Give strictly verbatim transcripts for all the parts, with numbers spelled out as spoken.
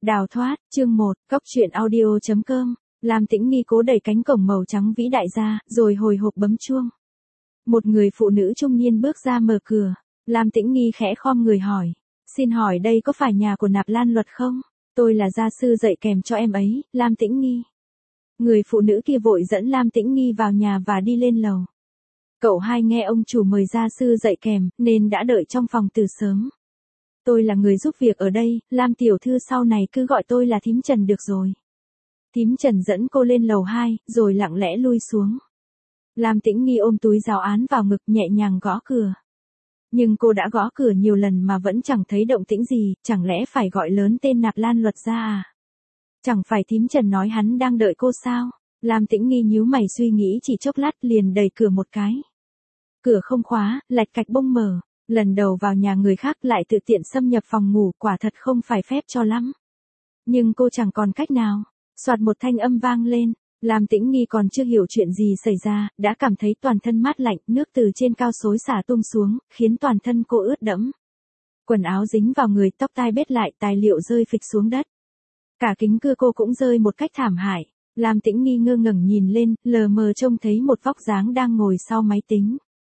Đào thoát, chương một, Cóc truyện audio chấm com. Lam Tĩnh Nghi cố đẩy cánh cổng màu trắng vĩ đại ra, rồi hồi hộp bấm chuông. Một người phụ nữ trung niên bước ra mở cửa. Lam Tĩnh Nghi khẽ khom người hỏi. Xin hỏi đây có phải nhà của Nạp Lan Luật không? Tôi là gia sư dạy kèm cho em ấy, Lam Tĩnh Nghi. Người phụ nữ kia vội dẫn Lam Tĩnh Nghi vào nhà và đi lên lầu. Cậu hai nghe ông chủ mời gia sư dạy kèm, nên đã đợi trong phòng từ sớm. Tôi là người giúp việc ở đây, Lam tiểu thư sau này cứ gọi tôi là thím Trần được rồi. Thím Trần dẫn cô lên lầu hai, rồi lặng lẽ lui xuống. Lam Tĩnh Nghi ôm túi giáo án vào ngực nhẹ nhàng gõ cửa. Nhưng cô đã gõ cửa nhiều lần mà vẫn chẳng thấy động tĩnh gì, chẳng lẽ phải gọi lớn tên Nạp Lan Luật ra à? Chẳng phải thím Trần nói hắn đang đợi cô sao? Lam Tĩnh Nghi nhíu mày suy nghĩ chỉ chốc lát liền đẩy cửa một cái. Cửa không khóa, lạch cạch bông mở. Lần đầu vào nhà người khác lại tự tiện xâm nhập phòng ngủ, quả thật không phải phép cho lắm. Nhưng cô chẳng còn cách nào. Soạt một thanh âm vang lên. Lam Tĩnh Nghi còn chưa hiểu chuyện gì xảy ra, đã cảm thấy toàn thân mát lạnh, nước từ trên cao xối xả tung xuống, khiến toàn thân cô ướt đẫm. Quần áo dính vào người, tóc tai bết lại, tài liệu rơi phịch xuống đất. Cả kính cưa cô cũng rơi một cách thảm hại. Lam Tĩnh Nghi ngơ ngẩn nhìn lên, lờ mờ trông thấy một vóc dáng đang ngồi sau máy tính.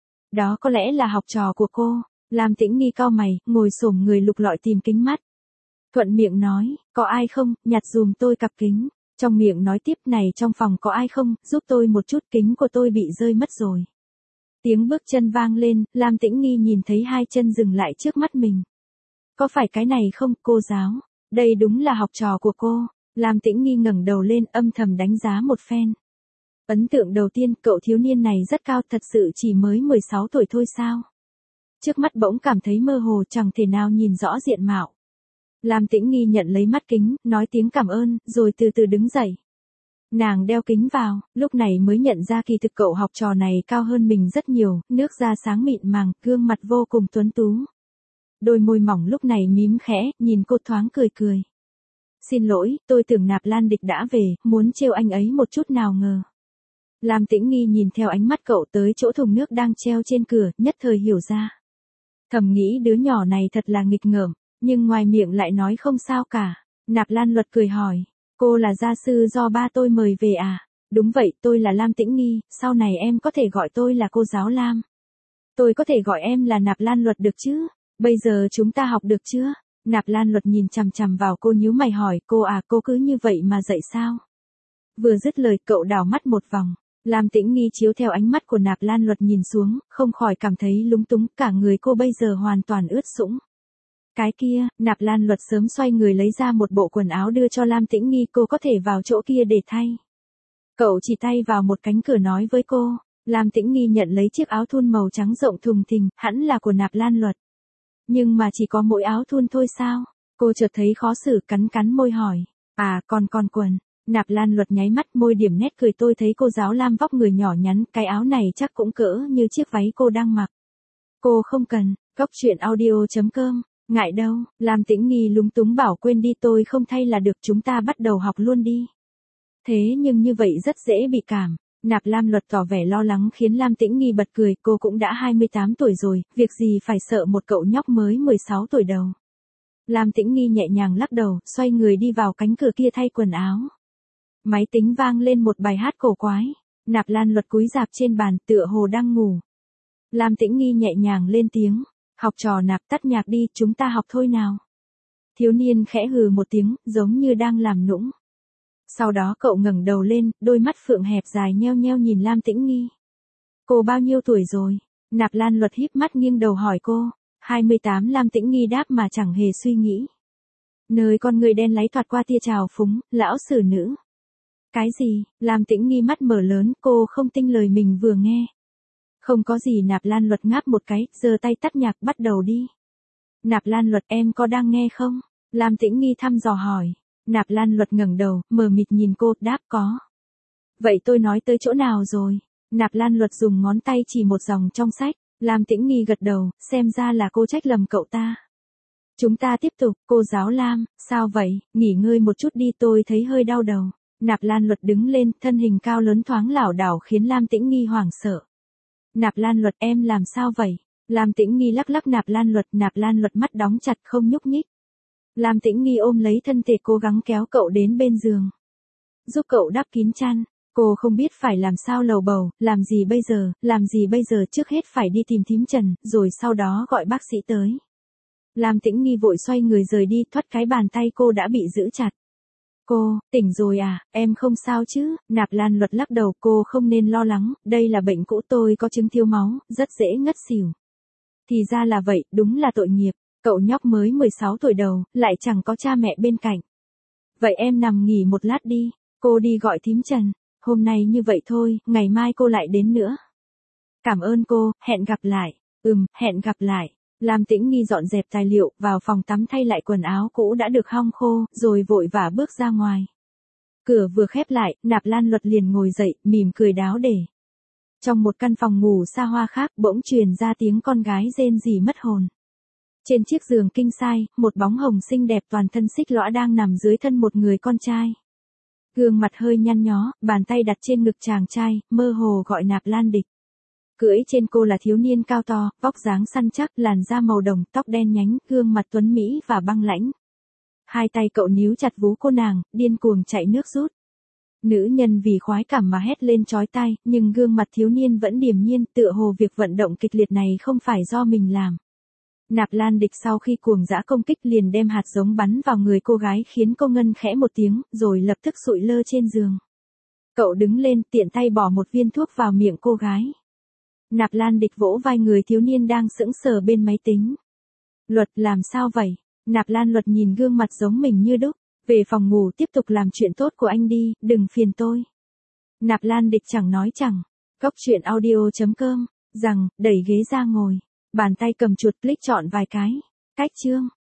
Đó có lẽ là học trò của cô. Lam Tĩnh Nghi cau mày, ngồi xổm người lục lọi tìm kính mắt. Thuận miệng nói, có ai không, nhặt dùm tôi cặp kính. Trong miệng nói tiếp, này trong phòng có ai không, giúp tôi một chút, kính của tôi bị rơi mất rồi. Tiếng bước chân vang lên, Lam Tĩnh Nghi nhìn thấy hai chân dừng lại trước mắt mình. Có phải cái này không, cô giáo? Đây đúng là học trò của cô. Lam Tĩnh Nghi ngẩng đầu lên, âm thầm đánh giá một phen. Ấn tượng đầu tiên, cậu thiếu niên này rất cao, thật sự chỉ mới mười sáu tuổi thôi sao? Trước mắt bỗng cảm thấy mơ hồ, chẳng thể nào nhìn rõ diện mạo. Lam Tĩnh Nghi nhận lấy mắt kính, nói tiếng cảm ơn, rồi từ từ đứng dậy. Nàng đeo kính vào, lúc này mới nhận ra kỳ thực cậu học trò này cao hơn mình rất nhiều, nước da sáng mịn màng, gương mặt vô cùng tuấn tú. Đôi môi mỏng lúc này mím khẽ, nhìn cô thoáng cười cười. Xin lỗi, tôi tưởng Nạp Lan Địch đã về, muốn trêu anh ấy một chút nào ngờ. Lam Tĩnh Nghi nhìn theo ánh mắt cậu tới chỗ thùng nước đang treo trên cửa, nhất thời hiểu ra. Thầm nghĩ đứa nhỏ này thật là nghịch ngợm, nhưng ngoài miệng lại nói không sao cả. Nạp Lan Luật cười hỏi, cô là gia sư do ba tôi mời về à? Đúng vậy, tôi là Lam Tĩnh Nghi, sau này em có thể gọi tôi là cô giáo Lam. Tôi có thể gọi em là Nạp Lan Luật được chứ? Bây giờ chúng ta học được chưa? Nạp Lan Luật nhìn chằm chằm vào cô nhíu mày hỏi, cô à, cô cứ như vậy mà dạy sao? Vừa dứt lời cậu đảo mắt một vòng. Lam Tĩnh Nghi chiếu theo ánh mắt của Nạp Lan Luật nhìn xuống, không khỏi cảm thấy lúng túng, cả người cô bây giờ hoàn toàn ướt sũng. Cái kia, Nạp Lan Luật sớm xoay người lấy ra một bộ quần áo đưa cho Lam Tĩnh Nghi, cô có thể vào chỗ kia để thay. Cậu chỉ tay vào một cánh cửa nói với cô. Lam Tĩnh Nghi nhận lấy chiếc áo thun màu trắng rộng thùng thình, hẳn là của Nạp Lan Luật. Nhưng mà chỉ có mỗi áo thun thôi sao? Cô chợt thấy khó xử, cắn cắn môi hỏi. À, còn còn quần. Nạp Lan Luật nháy mắt, môi điểm nét cười, tôi thấy cô giáo Lam vóc người nhỏ nhắn, cái áo này chắc cũng cỡ như chiếc váy cô đang mặc. Cô không cần. Cóc truyện audio chấm com. Ngại đâu, Lam Tĩnh Nghi lúng túng bảo, quên đi, tôi không thay là được, chúng ta bắt đầu học luôn đi. Thế nhưng như vậy rất dễ bị cảm. Nạp Lan Luật tỏ vẻ lo lắng khiến Lam Tĩnh Nghi bật cười, cô cũng đã hai mươi tám tuổi rồi, việc gì phải sợ một cậu nhóc mới mười sáu tuổi đầu. Lam Tĩnh Nghi nhẹ nhàng lắc đầu, xoay người đi vào cánh cửa kia thay quần áo. Máy tính vang lên một bài hát cổ quái. Nạp Lan Luật cúi rạp trên bàn, tựa hồ đang ngủ. Lam Tĩnh Nghi nhẹ nhàng lên tiếng. Học trò Nạp, tắt nhạc đi, chúng ta học thôi nào. Thiếu niên khẽ hừ một tiếng, giống như đang làm nũng. Sau đó cậu ngẩng đầu lên, đôi mắt phượng hẹp dài nheo nheo nhìn Lam Tĩnh Nghi. Cô bao nhiêu tuổi rồi? Nạp Lan Luật híp mắt nghiêng đầu hỏi cô. hai mươi tám, Lam Tĩnh Nghi đáp mà chẳng hề suy nghĩ. Nơi con người đen láy thoạt qua tia trào phúng, lão sử nữ. Cái gì? Lam Tĩnh Nghi mắt mở lớn, cô không tin lời mình vừa nghe. Không có gì. Nạp Lan Luật ngáp một cái, giơ tay tắt nhạc, bắt đầu đi. Nạp Lan Luật, em có đang nghe không? Lam Tĩnh Nghi thăm dò hỏi. Nạp Lan Luật ngẩng đầu, mờ mịt nhìn cô, đáp có. Vậy tôi nói tới chỗ nào rồi? Nạp Lan Luật dùng ngón tay chỉ một dòng trong sách. Lam Tĩnh Nghi gật đầu, xem ra là cô trách lầm cậu ta. Chúng ta tiếp tục, cô giáo Lam, sao vậy, nghỉ ngơi một chút đi, tôi thấy hơi đau đầu. Nạp Lan Luật đứng lên, thân hình cao lớn thoáng lảo đảo khiến Lam Tĩnh Nghi hoảng sợ. Nạp Lan Luật, em làm sao vậy? Lam Tĩnh Nghi lắc lắc Nạp Lan Luật, Nạp Lan Luật mắt đóng chặt không nhúc nhích. Lam Tĩnh Nghi ôm lấy thân thể cố gắng kéo cậu đến bên giường. Giúp cậu đắp kín chăn. Cô không biết phải làm sao lầu bầu, làm gì bây giờ, làm gì bây giờ, trước hết phải đi tìm thím Trần, rồi sau đó gọi bác sĩ tới. Lam Tĩnh Nghi vội xoay người rời đi, thoát cái bàn tay cô đã bị giữ chặt. Cô, tỉnh rồi à, em không sao chứ? Nạp Lan Luật lắc đầu, cô không nên lo lắng, đây là bệnh cũ, tôi có chứng thiếu máu, rất dễ ngất xỉu. Thì ra là vậy, đúng là tội nghiệp, cậu nhóc mới mười sáu tuổi đầu, lại chẳng có cha mẹ bên cạnh. Vậy em nằm nghỉ một lát đi, cô đi gọi thím Trần, hôm nay như vậy thôi, ngày mai cô lại đến nữa. Cảm ơn cô, hẹn gặp lại, ừm, hẹn gặp lại. Lam Tĩnh Nghi dọn dẹp tài liệu, vào phòng tắm thay lại quần áo cũ đã được hong khô, rồi vội vã bước ra ngoài. Cửa vừa khép lại, Nạp Lan Luật liền ngồi dậy, mỉm cười đáo để. Trong một căn phòng ngủ xa hoa khác, bỗng truyền ra tiếng con gái rên rỉ mất hồn. Trên chiếc giường king size, một bóng hồng xinh đẹp toàn thân xích lõa đang nằm dưới thân một người con trai. Gương mặt hơi nhăn nhó, bàn tay đặt trên ngực chàng trai, mơ hồ gọi Nạp Lan Địch. Cưỡi trên cô là thiếu niên cao to, vóc dáng săn chắc, làn da màu đồng, tóc đen nhánh, gương mặt tuấn mỹ và băng lãnh. Hai tay cậu níu chặt vú cô nàng, điên cuồng chạy nước rút. Nữ nhân vì khoái cảm mà hét lên chói tai, nhưng gương mặt thiếu niên vẫn điềm nhiên, tựa hồ việc vận động kịch liệt này không phải do mình làm. Nạp Lan Địch sau khi cuồng dã công kích liền đem hạt giống bắn vào người cô gái khiến cô ngân khẽ một tiếng, rồi lập tức sụi lơ trên giường. Cậu đứng lên, tiện tay bỏ một viên thuốc vào miệng cô gái. Nạp Lan Địch vỗ vai người thiếu niên đang sững sờ bên máy tính. Luật, làm sao vậy? Nạp Lan Luật nhìn gương mặt giống mình như đúc. Về phòng ngủ tiếp tục làm chuyện tốt của anh đi, đừng phiền tôi. Nạp Lan Địch chẳng nói chẳng. Cốc truyện audio chấm com, rằng, đẩy ghế ra ngồi. Bàn tay cầm chuột click chọn vài cái. Cách chương.